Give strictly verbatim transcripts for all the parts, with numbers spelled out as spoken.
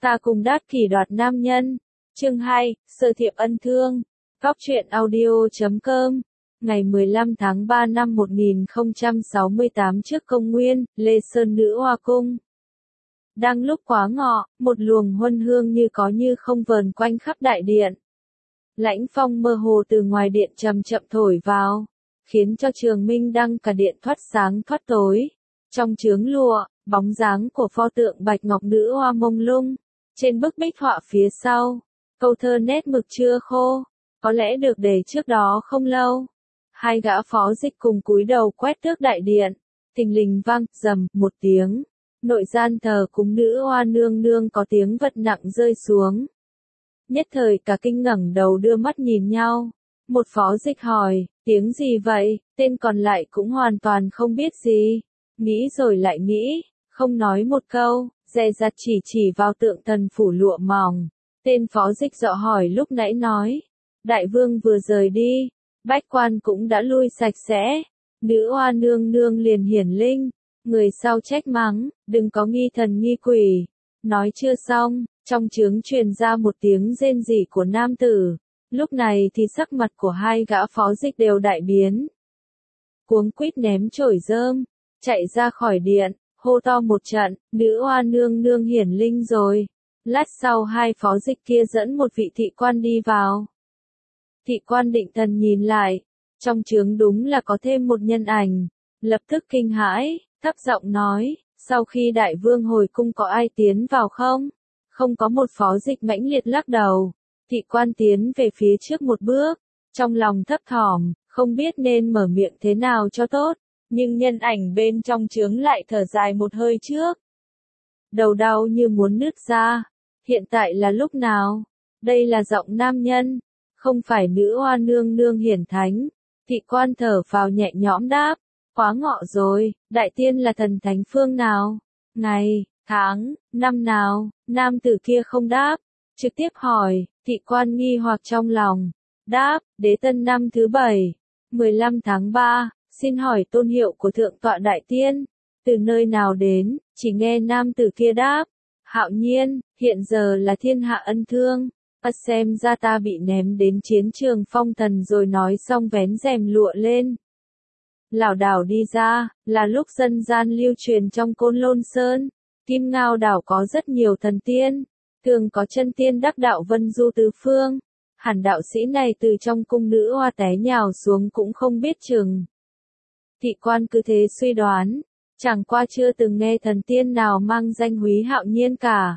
Ta cùng Đát Kỷ đoạt nam nhân. Chương hai, Sơ thiệp ân thương. Góc truyện audio chấm com. Ngày mười lăm tháng ba năm một nghìn không trăm sáu mươi tám trước công nguyên, Lê Sơn Nữ Hoa Cung. Đang lúc quá ngọ, một luồng huân hương như có như không vờn quanh khắp đại điện. Lãnh phong mơ hồ từ ngoài điện chậm chậm thổi vào, khiến cho trường minh đăng cả điện thoát sáng thoát tối. Trong chướng lụa, bóng dáng của pho tượng bạch ngọc nữ hoa mông lung. Trên bức bích họa phía sau, câu thơ nét mực chưa khô, có lẽ được để trước đó không lâu. Hai gã phó dịch cùng cúi đầu quét tước đại điện, thình lình vang rầm một tiếng. Nội gian thờ cúng nữ hoa nương nương có tiếng vật nặng rơi xuống. Nhất thời cả kinh ngẩng đầu đưa mắt nhìn nhau. Một phó dịch hỏi, tiếng gì vậy? Tên còn lại cũng hoàn toàn không biết gì. Nghĩ rồi lại nghĩ, không nói một câu, dè dặt chỉ chỉ vào tượng thần phủ lụa mỏng. Tên phó dịch dọ hỏi lúc nãy nói, đại vương vừa rời đi, bách quan cũng đã lui sạch sẽ. Nữ hoa nương nương liền hiển linh. Người sau trách mắng, đừng có nghi thần nghi quỷ. Nói chưa xong, trong chướng truyền ra một tiếng rên rỉ của nam tử. Lúc này thì sắc mặt của hai gã phó dịch đều đại biến. Cuống quýt ném chổi rơm, chạy ra khỏi điện, hô to một trận, nữ hoa nương nương hiển linh rồi. Lát sau hai phó dịch kia dẫn một vị thị quan đi vào. Thị quan định thần nhìn lại, trong chướng đúng là có thêm một nhân ảnh, lập tức kinh hãi. Thấp giọng nói, sau khi đại vương hồi cung có ai tiến vào không? Không có. Một phó dịch mãnh liệt lắc đầu. Thị quan tiến về phía trước một bước, trong lòng thấp thỏm, không biết nên mở miệng thế nào cho tốt, nhưng nhân ảnh bên trong chướng lại thở dài một hơi trước. Đầu đau như muốn nứt ra, hiện tại là lúc nào? Đây là giọng nam nhân, không phải nữ hoa nương nương hiển thánh. Thị quan thở vào nhẹ nhõm đáp. Quá ngọ rồi, đại tiên là thần thánh phương nào? Ngày, tháng, năm nào? Nam tử kia không đáp, trực tiếp hỏi. Thị quan nghi hoặc trong lòng. Đáp, đế tân năm thứ bảy, mười lăm tháng ba, xin hỏi tôn hiệu của thượng tọa đại tiên, từ nơi nào đến? Chỉ nghe nam tử kia đáp, Hạo Nhiên, hiện giờ là thiên hạ ân thương. À, xem ra ta bị ném đến chiến trường phong thần rồi. Nói xong vén rèm lụa lên, lảo đảo đi ra. Là lúc dân gian lưu truyền trong Côn Lôn Sơn, Kim Ngao đảo có rất nhiều thần tiên, thường có chân tiên đắc đạo vân du tứ phương. Hẳn đạo sĩ này từ trong cung nữ hoa té nhào xuống cũng không biết chừng. Thị quan cứ thế suy đoán, chẳng qua chưa từng nghe thần tiên nào mang danh húy Hạo Nhiên cả.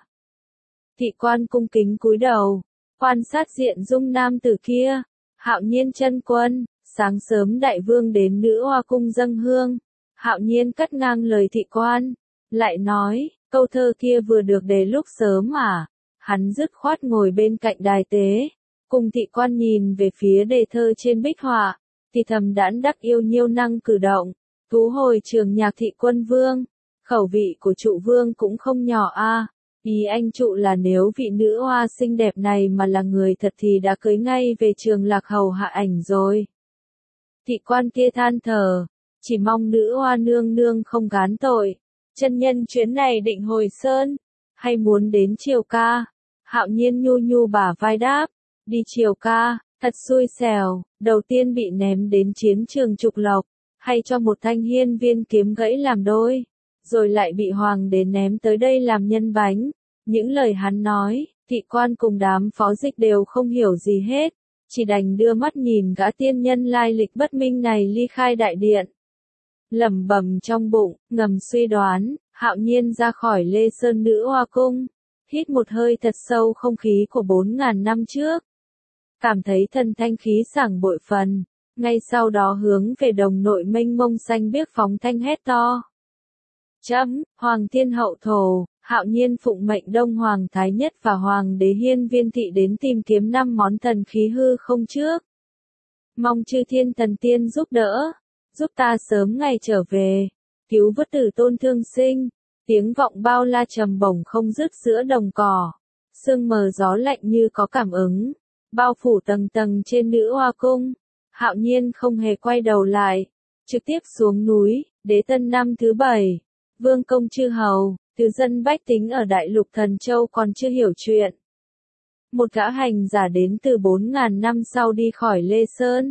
Thị quan cung kính cúi đầu, quan sát diện dung nam tử kia. Hạo Nhiên chân quân. Sáng sớm đại vương đến nữ hoa cung dâng hương. Hạo Nhiên cắt ngang lời thị quan, lại nói, câu thơ kia vừa được đề lúc sớm à? Hắn dứt khoát ngồi bên cạnh đài tế, cùng thị quan nhìn về phía đề thơ trên bích họa, thì thầm đãn đắc yêu nhiêu năng cử động, thú hồi trường nhạc thị quân vương. Khẩu vị của trụ vương cũng không nhỏ a. À. Ý anh trụ là nếu vị nữ hoa xinh đẹp này mà là người thật thì đã cưới ngay về trường lạc hầu hạ ảnh rồi. Thị quan kia than thở, chỉ mong nữ hoa nương nương không gán tội. Chân nhân chuyến này định hồi sơn, hay muốn đến triều ca? Hạo Nhiên nhu nhu bả vai đáp, đi triều ca, thật xui xẻo, đầu tiên bị ném đến chiến trường trục lộc, hay cho một thanh hiên viên kiếm gãy làm đôi, rồi lại bị hoàng đế ném tới đây làm nhân bánh. Những lời hắn nói, thị quan cùng đám phó dịch đều không hiểu gì hết. Chỉ đành đưa mắt nhìn gã tiên nhân lai lịch bất minh này ly khai đại điện. Lẩm bẩm trong bụng, ngầm suy đoán, Hạo Nhiên ra khỏi Lê Sơn Nữ Hoa Cung, hít một hơi thật sâu không khí của bốn ngàn năm trước. Cảm thấy thân thanh khí sảng bội phần, ngay sau đó hướng về đồng nội mênh mông xanh biếc phóng thanh hét to. Chấm, Hoàng Thiên Hậu Thổ. Hạo Nhiên phụng mệnh Đông Hoàng Thái Nhất và Hoàng đế Hiên Viên Thị đến tìm kiếm năm món thần khí hư không trước. Mong chư thiên thần tiên giúp đỡ, giúp ta sớm ngày trở về, cứu vớt tử tôn thương sinh. Tiếng vọng bao la trầm bổng không dứt giữa đồng cỏ, sương mờ gió lạnh như có cảm ứng, bao phủ tầng tầng trên nữ hoa cung. Hạo Nhiên không hề quay đầu lại, trực tiếp xuống núi. Đế tân năm thứ bảy, vương công chư hầu, Từ dân bách tính ở Đại Lục Thần Châu còn chưa hiểu chuyện. Một gã hành giả đến từ bốn ngàn năm sau đi khỏi Lê Sơn.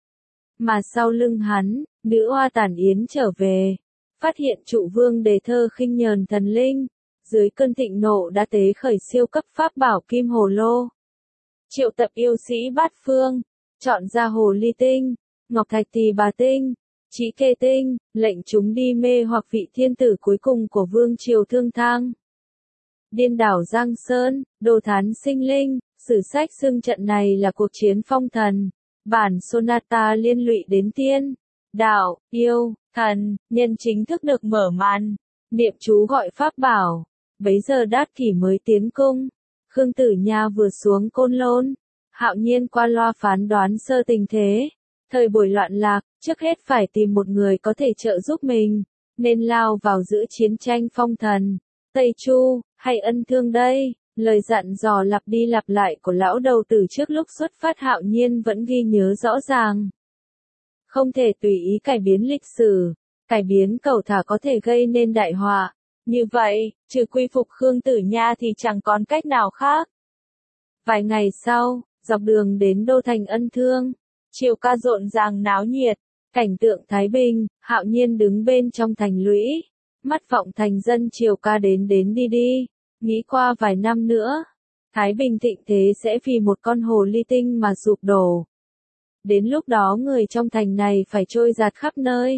Mà sau lưng hắn, nữ oa Tản Yến trở về. Phát hiện trụ vương Đề Thơ khinh nhờn thần linh. Dưới cơn thịnh nộ đã tế khởi siêu cấp pháp bảo kim hồ lô. Triệu tập yêu sĩ bát phương. Chọn ra hồ ly tinh, ngọc thạch tỳ bà tinh, trí kê tinh, lệnh chúng đi mê hoặc vị thiên tử cuối cùng của vương triều Thương Thang. Điên đảo Giang Sơn, đồ thán sinh linh, sử sách xưng trận này là cuộc chiến phong thần. Bản sonata liên lụy đến tiên, đạo, yêu, thần, nhân chính thức được mở màn. Niệm chú gọi pháp bảo, bấy giờ Đát Kỷ mới tiến cung. Khương Tử Nha vừa xuống Côn Lôn. Hạo Nhiên qua loa phán đoán sơ tình thế. Thời buổi loạn lạc, trước hết phải tìm một người có thể trợ giúp mình, nên lao vào giữa chiến tranh phong thần. Tây Chu, hay Ân Thương đây? Lời dặn dò lặp đi lặp lại của lão đầu tử trước lúc xuất phát Hạo Nhiên vẫn ghi nhớ rõ ràng. Không thể tùy ý cải biến lịch sử, cải biến cẩu thả có thể gây nên đại họa. Như vậy, trừ quy phục Khương Tử Nha thì chẳng còn cách nào khác. Vài ngày sau, dọc đường đến đô thành Ân Thương, triều ca rộn ràng náo nhiệt, cảnh tượng thái bình. Hạo Nhiên đứng bên trong thành lũy, mắt vọng thành dân triều ca đến đến đi đi, nghĩ qua vài năm nữa, thái bình thịnh thế sẽ vì một con hồ ly tinh mà sụp đổ. Đến lúc đó người trong thành này phải trôi giạt khắp nơi.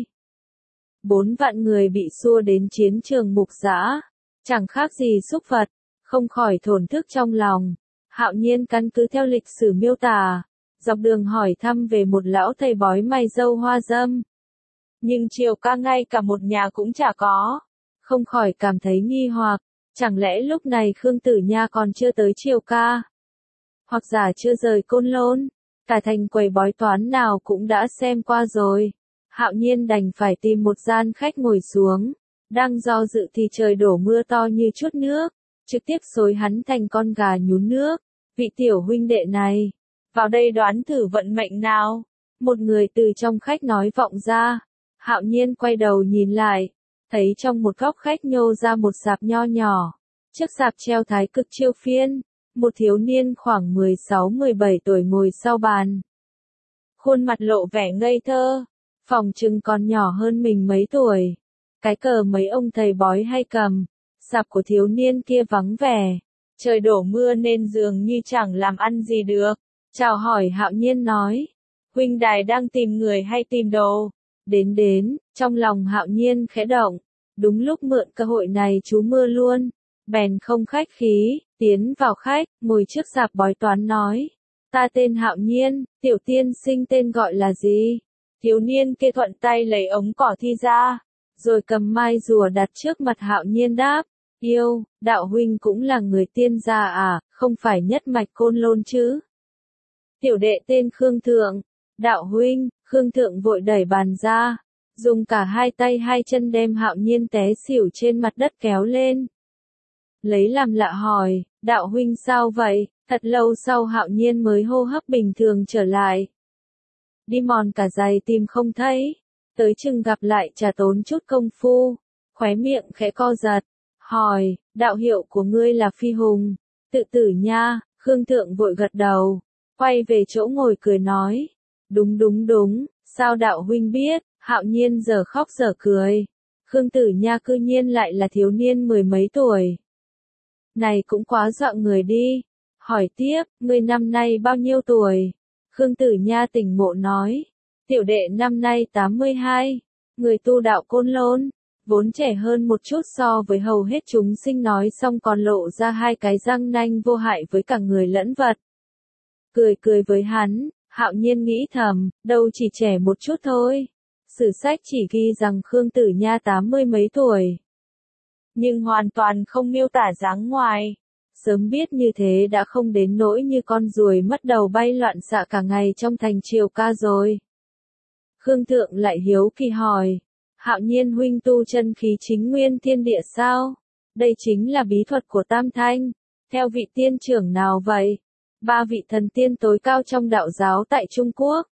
Bốn vạn người bị xua đến chiến trường mục dã, chẳng khác gì súc vật, không khỏi thổn thức trong lòng. Hạo Nhiên căn cứ theo lịch sử miêu tả, dọc đường hỏi thăm về một lão thầy bói mày râu hoa dâm. Nhưng triều ca ngay cả một nhà cũng chả có, không khỏi cảm thấy nghi hoặc, chẳng lẽ lúc này Khương Tử Nha còn chưa tới triều ca? Hoặc giả chưa rời Côn Lôn, cả thành quầy bói toán nào cũng đã xem qua rồi. Hạo Nhiên đành phải tìm một gian khách ngồi xuống, đang do dự thì trời đổ mưa to như chút nước, trực tiếp xối hắn thành con gà nhún nước. Vị tiểu huynh đệ này, vào đây đoán thử vận mệnh nào? Một người từ trong khách nói vọng ra. Hạo Nhiên quay đầu nhìn lại, thấy trong một góc khách nhô ra một sạp nho nhỏ. Trước sạp treo thái cực chiêu phiên, một thiếu niên khoảng mười sáu mười bảy tuổi ngồi sau bàn. Khuôn mặt lộ vẻ ngây thơ, phỏng chừng còn nhỏ hơn mình mấy tuổi. Cái cờ mấy ông thầy bói hay cầm, sạp của thiếu niên kia vắng vẻ. Trời đổ mưa nên dường như chẳng làm ăn gì được. Chào hỏi Hạo Nhiên nói, huynh đài đang tìm người hay tìm đồ? Đến đến, trong lòng Hạo Nhiên khẽ động, đúng lúc mượn cơ hội này trú mưa luôn, bèn không khách khí, tiến vào khách, ngồi trước sạp bói toán nói, ta tên Hạo Nhiên, tiểu tiên sinh tên gọi là gì? Thiếu niên kia thuận tay lấy ống cỏ thi ra, rồi cầm mai rùa đặt trước mặt Hạo Nhiên đáp, yêu, đạo huynh cũng là người tiên gia à, không phải nhất mạch Côn Lôn chứ? Tiểu đệ tên Khương Thượng, đạo huynh. Khương Thượng vội đẩy bàn ra, dùng cả hai tay hai chân đem Hạo Nhiên té xỉu trên mặt đất kéo lên. Lấy làm lạ hỏi, đạo huynh sao vậy? Thật lâu sau Hạo Nhiên mới hô hấp bình thường trở lại. Đi mòn cả giày tìm không thấy, tới chừng gặp lại chả tốn chút công phu, khóe miệng khẽ co giật, hỏi, đạo hiệu của ngươi là Phi Hùng, tự tử nha. Khương Thượng vội gật đầu, quay về chỗ ngồi cười nói. Đúng đúng đúng, sao đạo huynh biết? Hạo Nhiên giờ khóc giờ cười. Khương Tử Nha cư nhiên lại là thiếu niên mười mấy tuổi. Này cũng quá dọa người đi. Hỏi tiếp, ngươi năm nay bao nhiêu tuổi? Khương Tử Nha tỉnh ngộ nói. Tiểu đệ năm nay tám mươi hai. Người tu đạo Côn Lôn, vốn trẻ hơn một chút so với hầu hết chúng sinh nói xong còn lộ ra hai cái răng nanh vô hại với cả người lẫn vật. Cười cười với hắn. Hạo Nhiên nghĩ thầm, đâu chỉ trẻ một chút thôi. Sử sách chỉ ghi rằng Khương Tử Nha tám mươi mấy tuổi. Nhưng hoàn toàn không miêu tả dáng ngoài. Sớm biết như thế đã không đến nỗi như con ruồi mất đầu bay loạn xạ cả ngày trong thành triều ca rồi. Khương Thượng lại hiếu kỳ hỏi, Hạo Nhiên huynh tu chân khí chính nguyên thiên địa sao? Đây chính là bí thuật của Tam Thanh. Theo vị tiên trưởng nào vậy? Ba vị thần tiên tối cao trong đạo giáo tại Trung Quốc,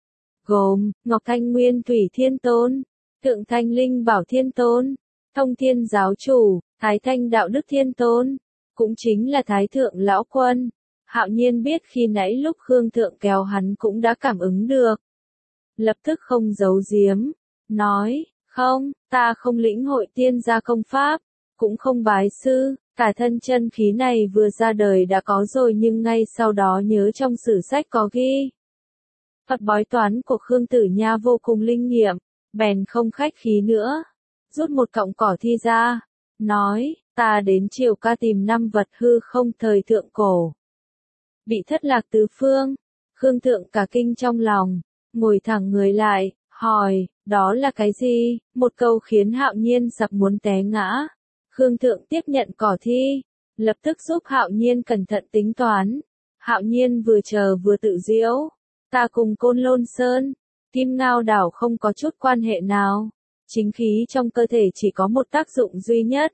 gồm Ngọc Thanh Nguyên Thủy Thiên Tôn, Thượng Thanh Linh Bảo Thiên Tôn, Thông Thiên Giáo Chủ, Thái Thanh đạo đức thiên tôn, cũng chính là Thái Thượng Lão Quân. Hạo Nhiên biết khi nãy lúc Khương Thượng kéo hắn cũng đã cảm ứng được. Lập tức không giấu giếm, nói, không, ta không lĩnh hội tiên gia công pháp, cũng không bái sư, cả thân chân khí này vừa ra đời đã có rồi nhưng ngay sau đó nhớ trong sử sách có ghi. Thuật bói toán của Khương Tử Nha vô cùng linh nghiệm, bèn không khách khí nữa, rút một cọng cỏ thi ra, nói, ta đến Triều Ca tìm năm vật hư không thời thượng cổ. Bị thất lạc tứ phương, Khương Thượng cả kinh trong lòng, ngồi thẳng người lại, hỏi, đó là cái gì? Một câu khiến Hạo Nhiên sắp muốn té ngã. Khương Thượng tiếp nhận cỏ thi, lập tức giúp Hạo Nhiên cẩn thận tính toán. Hạo Nhiên vừa chờ vừa tự giễu, ta cùng Côn Lôn Sơn, Kim Ngao đảo không có chút quan hệ nào. Chính khí trong cơ thể chỉ có một tác dụng duy nhất.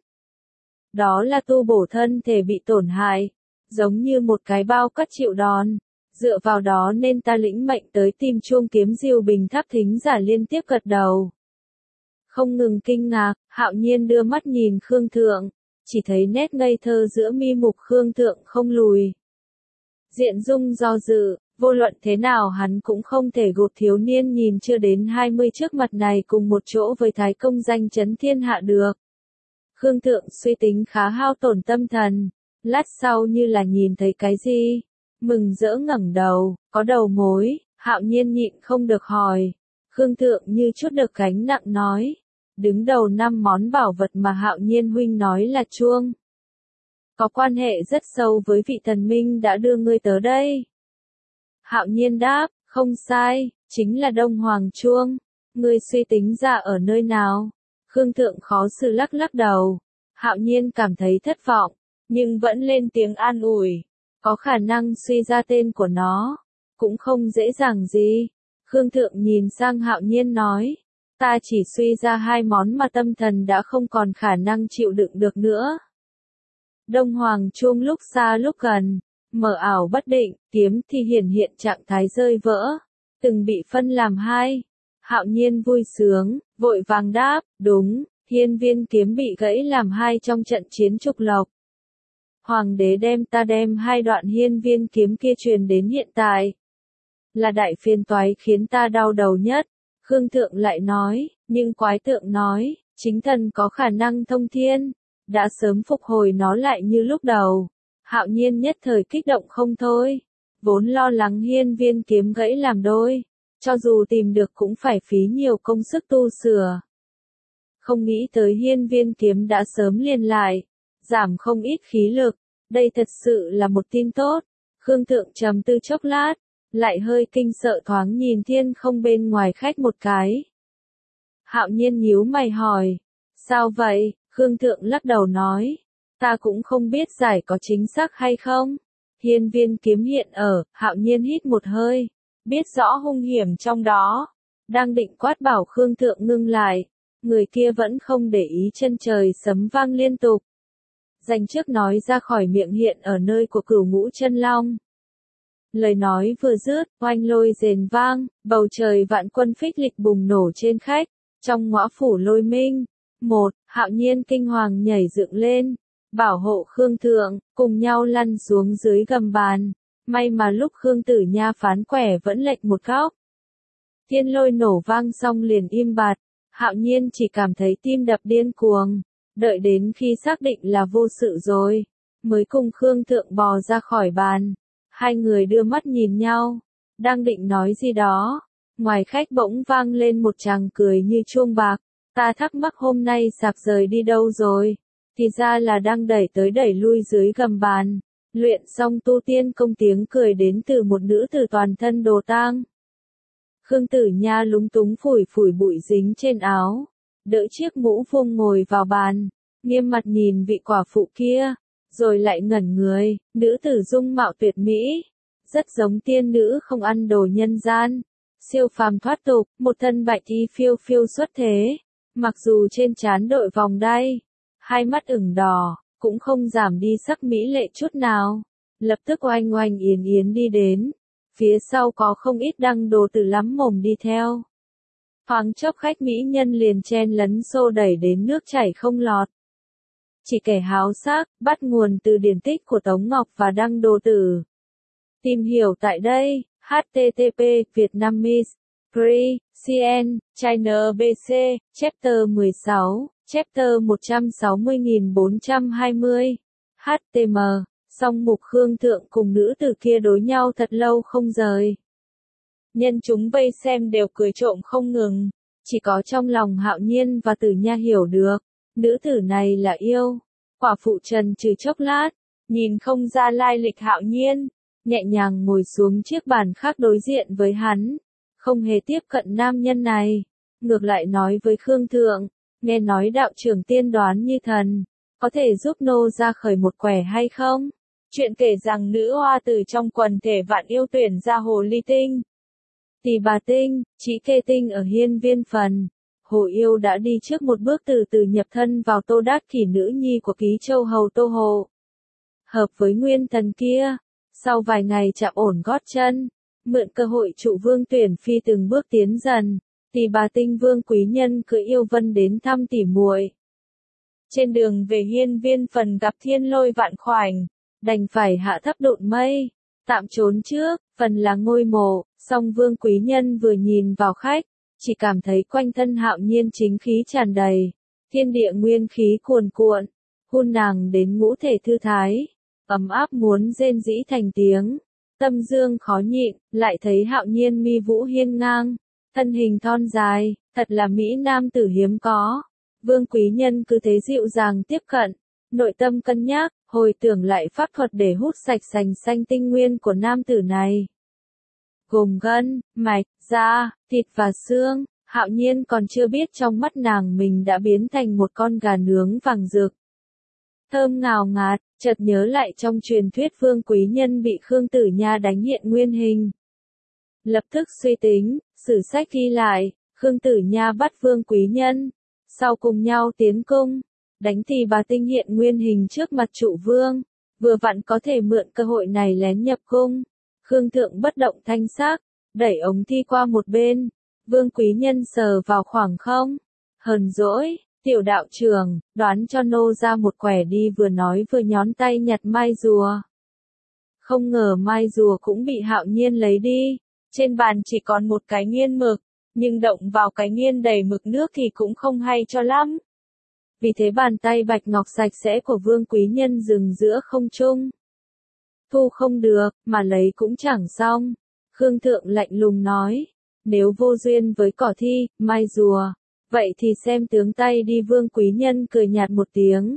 Đó là tu bổ thân thể bị tổn hại, giống như một cái bao cắt chịu đòn. Dựa vào đó nên ta lĩnh mệnh tới tìm chuông kiếm diêu bình tháp thính giả liên tiếp gật đầu. Không ngừng kinh ngạc, Hạo Nhiên đưa mắt nhìn Khương Thượng, chỉ thấy nét ngây thơ giữa mi mục Khương Thượng không lùi. Diện dung do dự, vô luận thế nào hắn cũng không thể gột thiếu niên nhìn chưa đến hai mươi trước mặt này cùng một chỗ với thái công danh chấn thiên hạ được. Khương Thượng suy tính khá hao tổn tâm thần, lát sau như là nhìn thấy cái gì. Mừng rỡ ngẩng đầu, có đầu mối, Hạo Nhiên nhịn không được hỏi. Khương Thượng như chút được gánh nặng nói. Đứng đầu năm món bảo vật mà Hạo Nhiên huynh nói là chuông. Có quan hệ rất sâu với vị thần minh đã đưa ngươi tới đây. Hạo Nhiên đáp, không sai, chính là Đông Hoàng chuông. Ngươi suy tính ra ở nơi nào? Khương Thượng khó xử lắc lắc đầu. Hạo Nhiên cảm thấy thất vọng, nhưng vẫn lên tiếng an ủi. Có khả năng suy ra tên của nó, cũng không dễ dàng gì. Khương Thượng nhìn sang Hạo Nhiên nói, ta chỉ suy ra hai món mà tâm thần đã không còn khả năng chịu đựng được nữa. Đông Hoàng chuông lúc xa lúc gần, mờ ảo bất định, kiếm thì hiển hiện trạng thái rơi vỡ, từng bị phân làm hai. Hạo Nhiên vui sướng, vội vàng đáp, đúng, hiên viên kiếm bị gãy làm hai trong trận chiến trục lộc. Hoàng đế đem ta đem hai đoạn hiên viên kiếm kia truyền đến hiện tại. Là đại phiền toái khiến ta đau đầu nhất. Khương Thượng lại nói, nhưng quái tượng nói, chính thần có khả năng thông thiên, đã sớm phục hồi nó lại như lúc đầu. Hạo Nhiên nhất thời kích động không thôi, vốn lo lắng hiên viên kiếm gãy làm đôi, cho dù tìm được cũng phải phí nhiều công sức tu sửa. Không nghĩ tới hiên viên kiếm đã sớm liền lại, giảm không ít khí lực, đây thật sự là một tin tốt. Khương Thượng trầm tư chốc lát, lại hơi kinh sợ thoáng nhìn thiên không bên ngoài khách một cái. Hạo Nhiên nhíu mày hỏi, sao vậy? Khương Thượng lắc đầu nói, ta cũng không biết giải có chính xác hay không. Hiên viên kiếm hiện ở, Hạo Nhiên hít một hơi, biết rõ hung hiểm trong đó, đang định quát bảo Khương Thượng ngưng lại, người kia vẫn không để ý, chân trời sấm vang liên tục. Dành trước nói ra khỏi miệng hiện ở nơi của Cửu Ngũ Chân Long. Lời nói vừa dứt, oanh lôi rền vang, bầu trời vạn quân phích lịch bùng nổ trên khách, trong ngõ phủ lôi minh. Một, Hạo Nhiên kinh hoàng nhảy dựng lên, bảo hộ Khương Thượng, cùng nhau lăn xuống dưới gầm bàn. May mà lúc Khương Tử Nha phán quẻ vẫn lệch một góc. Thiên lôi nổ vang xong liền im bặt, Hạo Nhiên chỉ cảm thấy tim đập điên cuồng, đợi đến khi xác định là vô sự rồi, mới cùng Khương Thượng bò ra khỏi bàn. Hai người đưa mắt nhìn nhau, đang định nói gì đó, ngoài khách bỗng vang lên một tràng cười như chuông bạc. Ta thắc mắc hôm nay sạc rời đi đâu rồi, thì ra là đang đẩy tới đẩy lui dưới gầm bàn. Luyện xong tu tiên công, tiếng cười đến từ một nữ tử toàn thân đồ tang. Khương Tử Nha lúng túng phủi phủi bụi dính trên áo, đỡ chiếc mũ vuông ngồi vào bàn, nghiêm mặt nhìn vị quả phụ kia, rồi lại ngẩn người. Nữ tử dung mạo tuyệt mỹ, rất giống tiên nữ không ăn đồ nhân gian, siêu phàm thoát tục, một thân bạch y phiêu phiêu xuất thế, mặc dù trên trán đội vòng đai, hai mắt ửng đỏ, cũng không giảm đi sắc mỹ lệ chút nào. Lập tức oanh oanh yến yến đi đến, phía sau có không ít đăng đồ tử lắm mồm đi theo. Thoáng chốc khách mỹ nhân liền chen lấn xô đẩy đến nước chảy không lọt. chỉ kẻ háo sắc, bắt nguồn từ điển tích của Tống Ngọc và Đăng Đồ Tử. Tìm hiểu tại đây, H T T P, Vietnamese, Free, C N, China B C, Chapter mười sáu, Chapter một trăm sáu mươi nghìn bốn trăm hai mươi, H T M, song mục Khương Thượng cùng nữ tử kia đối nhau thật lâu không rời. Nhân chúng vây xem đều cười trộm không ngừng, chỉ có trong lòng Hạo Nhiên và Tử Nha hiểu được, nữ tử này là yêu. Quả phụ trần trừ chốc lát, nhìn không ra lai lịch Hạo Nhiên, nhẹ nhàng ngồi xuống chiếc bàn khác đối diện với hắn, không hề tiếp cận nam nhân này, ngược lại nói với Khương Thượng, nghe nói đạo trưởng tiên đoán như thần, có thể giúp nô ra khởi một quẻ hay không? Chuyện kể rằng nữ hoa từ trong quần thể vạn yêu tuyển ra hồ ly tinh, Tỳ Bà Tinh, Trí Kê Tinh ở hiên viên phần. Hồ yêu đã đi trước một bước từ từ nhập thân vào Tô Đát Kỷ, nữ nhi của Ký Châu hầu Tô Hộ. Hợp với nguyên thần kia, sau vài ngày chạm ổn gót chân, mượn cơ hội trụ vương tuyển phi từng bước tiến dần, Tỳ Bà Tinh vương quý nhân cưỡi yêu vân đến thăm tỉ muội. Trên đường về hiên viên phần gặp thiên lôi vạn khoảnh, đành phải hạ thấp độn mây, tạm trốn trước, phần là ngôi mộ, song vương quý nhân vừa nhìn vào khách, chỉ cảm thấy quanh thân Hạo Nhiên chính khí tràn đầy, thiên địa nguyên khí cuồn cuộn, hôn nàng đến ngũ thể thư thái, ấm áp muốn rên rỉ thành tiếng, tâm dương khó nhịn, lại thấy Hạo Nhiên mi vũ hiên ngang, thân hình thon dài, thật là mỹ nam tử hiếm có. Vương quý nhân cứ thế dịu dàng tiếp cận, nội tâm cân nhắc, hồi tưởng lại pháp thuật để hút sạch sành xanh tinh nguyên của nam tử này. Gồm gân, mạch, da, thịt và xương, Hạo Nhiên còn chưa biết trong mắt nàng mình đã biến thành một con gà nướng vàng rực. Thơm ngào ngạt, chợt nhớ lại trong truyền thuyết vương quý nhân bị Khương Tử Nha đánh hiện nguyên hình. Lập tức suy tính, sử sách ghi lại, Khương Tử Nha bắt vương quý nhân, sau cùng nhau tiến cung, đánh Tỳ Bà Tinh hiện nguyên hình trước mặt trụ vương, vừa vặn có thể mượn cơ hội này lén nhập cung. Khương Thượng bất động thanh sắc, đẩy ống thi qua một bên, vương quý nhân sờ vào khoảng không, hờn dỗi, tiểu đạo trưởng, đoán cho nô ra một quẻ đi, vừa nói vừa nhón tay nhặt mai rùa. Không ngờ mai rùa cũng bị Hạo Nhiên lấy đi, trên bàn chỉ còn một cái nghiên mực, nhưng động vào cái nghiên đầy mực nước thì cũng không hay cho lắm. Vì thế bàn tay bạch ngọc sạch sẽ của vương quý nhân dừng giữa không trung. Thu không được, mà lấy cũng chẳng xong. Khương Thượng lạnh lùng nói, nếu vô duyên với cỏ thi, mai rùa, vậy thì xem tướng tay đi. Vương quý nhân cười nhạt một tiếng.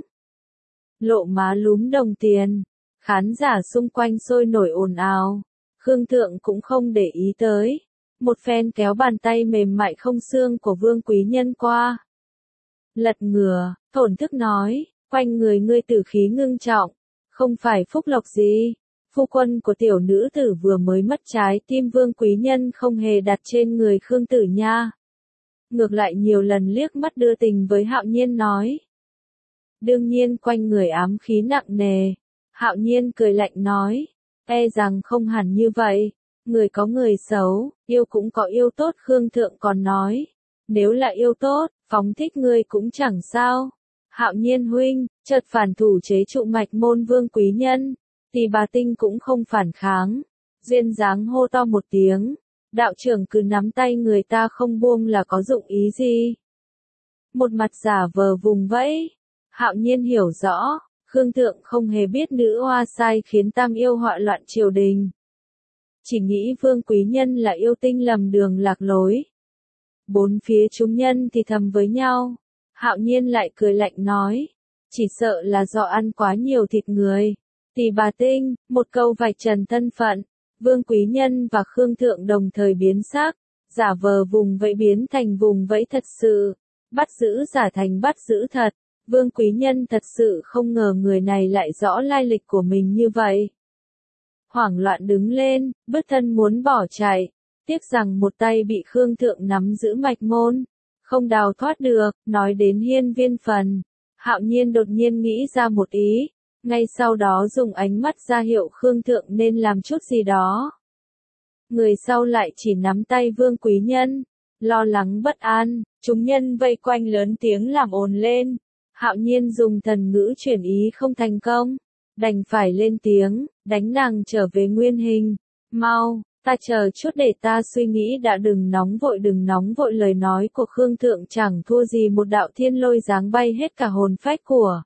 Lộ má lúm đồng tiền, khán giả xung quanh sôi nổi ồn ào. Khương Thượng cũng không để ý tới. Một phen kéo bàn tay mềm mại không xương của vương quý nhân qua. Lật ngửa, thổn thức nói, quanh người ngươi tử khí ngưng trọng, không phải phúc lộc gì. Phu quân của tiểu nữ tử vừa mới mất trái tim. Vương quý nhân không hề đặt trên người Khương Tử Nha. Ngược lại nhiều lần liếc mắt đưa tình với Hạo Nhiên nói. Đương nhiên quanh người ám khí nặng nề. Hạo Nhiên cười lạnh nói, e rằng không hẳn như vậy. Người có người xấu, yêu cũng có yêu tốt. Khương Thượng còn nói, nếu là yêu tốt, phóng thích ngươi cũng chẳng sao. Hạo Nhiên huynh, chợt phản thủ chế trụ mạch môn vương quý nhân. Tỳ Bà Tinh cũng không phản kháng, duyên dáng hô to một tiếng, đạo trưởng cứ nắm tay người ta không buông là có dụng ý gì? Một mặt giả vờ vùng vẫy, Hạo Nhiên hiểu rõ, Khương Thượng không hề biết nữ hoa sai khiến tam yêu họa loạn triều đình. Chỉ nghĩ vương quý nhân là yêu tinh lầm đường lạc lối. Bốn phía chúng nhân thì thầm với nhau, Hạo Nhiên lại cười lạnh nói, chỉ sợ là do ăn quá nhiều thịt người. Tỳ Bà Tinh, một câu vạch trần thân phận, vương quý nhân và Khương Thượng đồng thời biến sắc, giả vờ vùng vẫy biến thành vùng vẫy thật sự, bắt giữ giả thành bắt giữ thật. Vương quý nhân thật sự không ngờ người này lại rõ lai lịch của mình như vậy. Hoảng loạn đứng lên, bứt thân muốn bỏ chạy, tiếc rằng một tay bị Khương Thượng nắm giữ mạch môn, không đào thoát được. Nói đến hiên viên phần, Hạo Nhiên đột nhiên nghĩ ra một ý. Ngay sau đó dùng ánh mắt ra hiệu Khương Thượng nên làm chút gì đó. Người sau lại chỉ nắm tay vương quý nhân, lo lắng bất an, chúng nhân vây quanh lớn tiếng làm ồn lên. Hạo Nhiên dùng thần ngữ chuyển ý không thành công, đành phải lên tiếng, đánh nàng trở về nguyên hình. Mau, ta chờ chút để ta suy nghĩ đã, đừng nóng vội đừng nóng vội. Lời nói của Khương Thượng chẳng thua gì một đạo thiên lôi giáng bay hết cả hồn phách của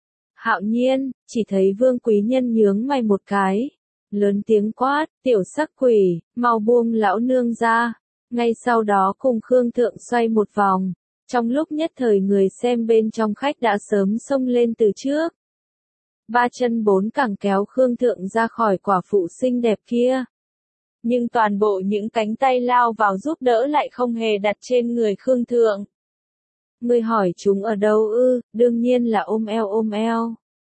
Hạo Nhiên, chỉ thấy Vương Quý Nhân nhướng mày một cái, lớn tiếng quát, tiểu sắc quỷ, mau buông lão nương ra. Ngay sau đó cùng Khương Thượng xoay một vòng, trong lúc nhất thời người xem bên trong khách đã sớm xông lên từ trước. Ba chân bốn cẳng kéo Khương Thượng ra khỏi quả phụ xinh đẹp kia. Nhưng toàn bộ những cánh tay lao vào giúp đỡ lại không hề đặt trên người Khương Thượng. Người hỏi chúng ở đâu ư, đương nhiên là ôm eo ôm eo.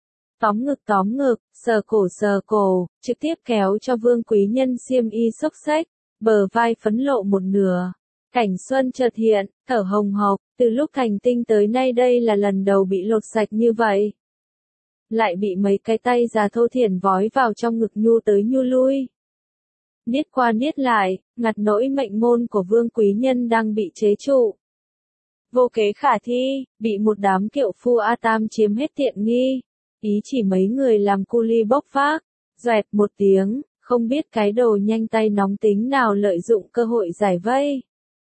Tóm ngực tóm ngực, sờ cổ sờ cổ, trực tiếp kéo cho Vương Quý Nhân xiêm y xốc xách, bờ vai phấn lộ một nửa. Cảnh Xuân chợt hiện, thở hồng hộc, từ lúc thành tinh tới nay đây là lần đầu bị lột sạch như vậy. Lại bị mấy cái tay già thô thiển vói vào trong ngực nhu tới nhu lui. Niết qua niết lại, ngặt nỗi mệnh môn của Vương Quý Nhân đang bị chế trụ. Vô kế khả thi, bị một đám kiệu phu A Tam chiếm hết tiện nghi. Ý chỉ mấy người làm cu li bốc vác, doẹt một tiếng, không biết cái đồ nhanh tay nóng tính nào lợi dụng cơ hội giải vây.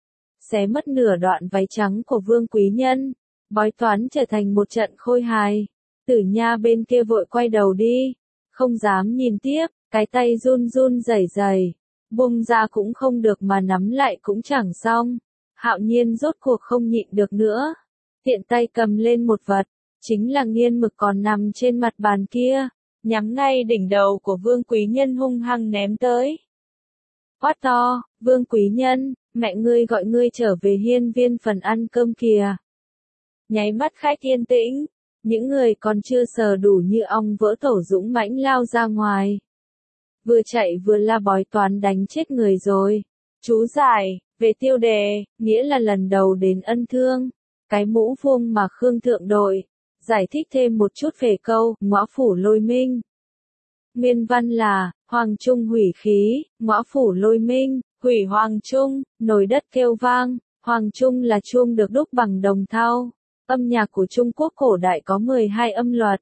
Xé mất nửa đoạn váy trắng của Vương Quý Nhân, bói toán trở thành một trận khôi hài. Tử Nha bên kia vội quay đầu đi, không dám nhìn tiếp, cái tay run run rẩy rẩy, buông ra cũng không được mà nắm lại cũng chẳng xong. Hạo Nhiên rốt cuộc không nhịn được nữa, tiện tay cầm lên một vật, chính là nghiên mực còn nằm trên mặt bàn kia, nhắm ngay đỉnh đầu của Vương Quý Nhân hung hăng ném tới. Quát to, Vương Quý Nhân, mẹ ngươi gọi ngươi trở về hiên viên phần ăn cơm kìa. Nháy mắt khách yên tĩnh, những người còn chưa sờ đủ như ong vỡ tổ dũng mãnh lao ra ngoài. Vừa chạy vừa la bói toán đánh chết người rồi. Chú giải, về tiêu đề, nghĩa là lần đầu đến ân thương. Cái mũ vuông mà Khương Thượng đội. Giải thích thêm một chút về câu, ngõa phủ lôi minh. Nguyên văn là, Hoàng Trung hủy khí, ngõa phủ lôi minh, hủy Hoàng Trung, nồi đất kêu vang. Hoàng Trung là chuông được đúc bằng đồng thau. Âm nhạc của Trung Quốc cổ đại có mười hai âm luật.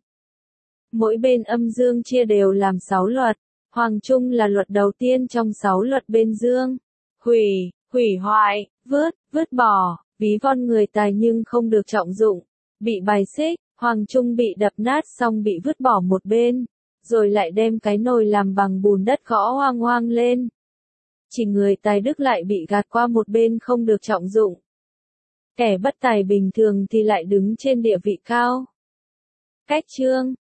Mỗi bên âm dương chia đều làm sáu luật. Hoàng Trung là luật đầu tiên trong sáu luật bên dương. Hủy, hủy hoại, vứt, vứt bỏ, ví von người tài nhưng không được trọng dụng. Bị bài xích, Hoàng Trung bị đập nát xong bị vứt bỏ một bên. Rồi lại đem cái nồi làm bằng bùn đất gõ hoang hoang lên. Chỉ người tài đức lại bị gạt qua một bên không được trọng dụng. Kẻ bất tài bình thường thì lại đứng trên địa vị cao. Cách chương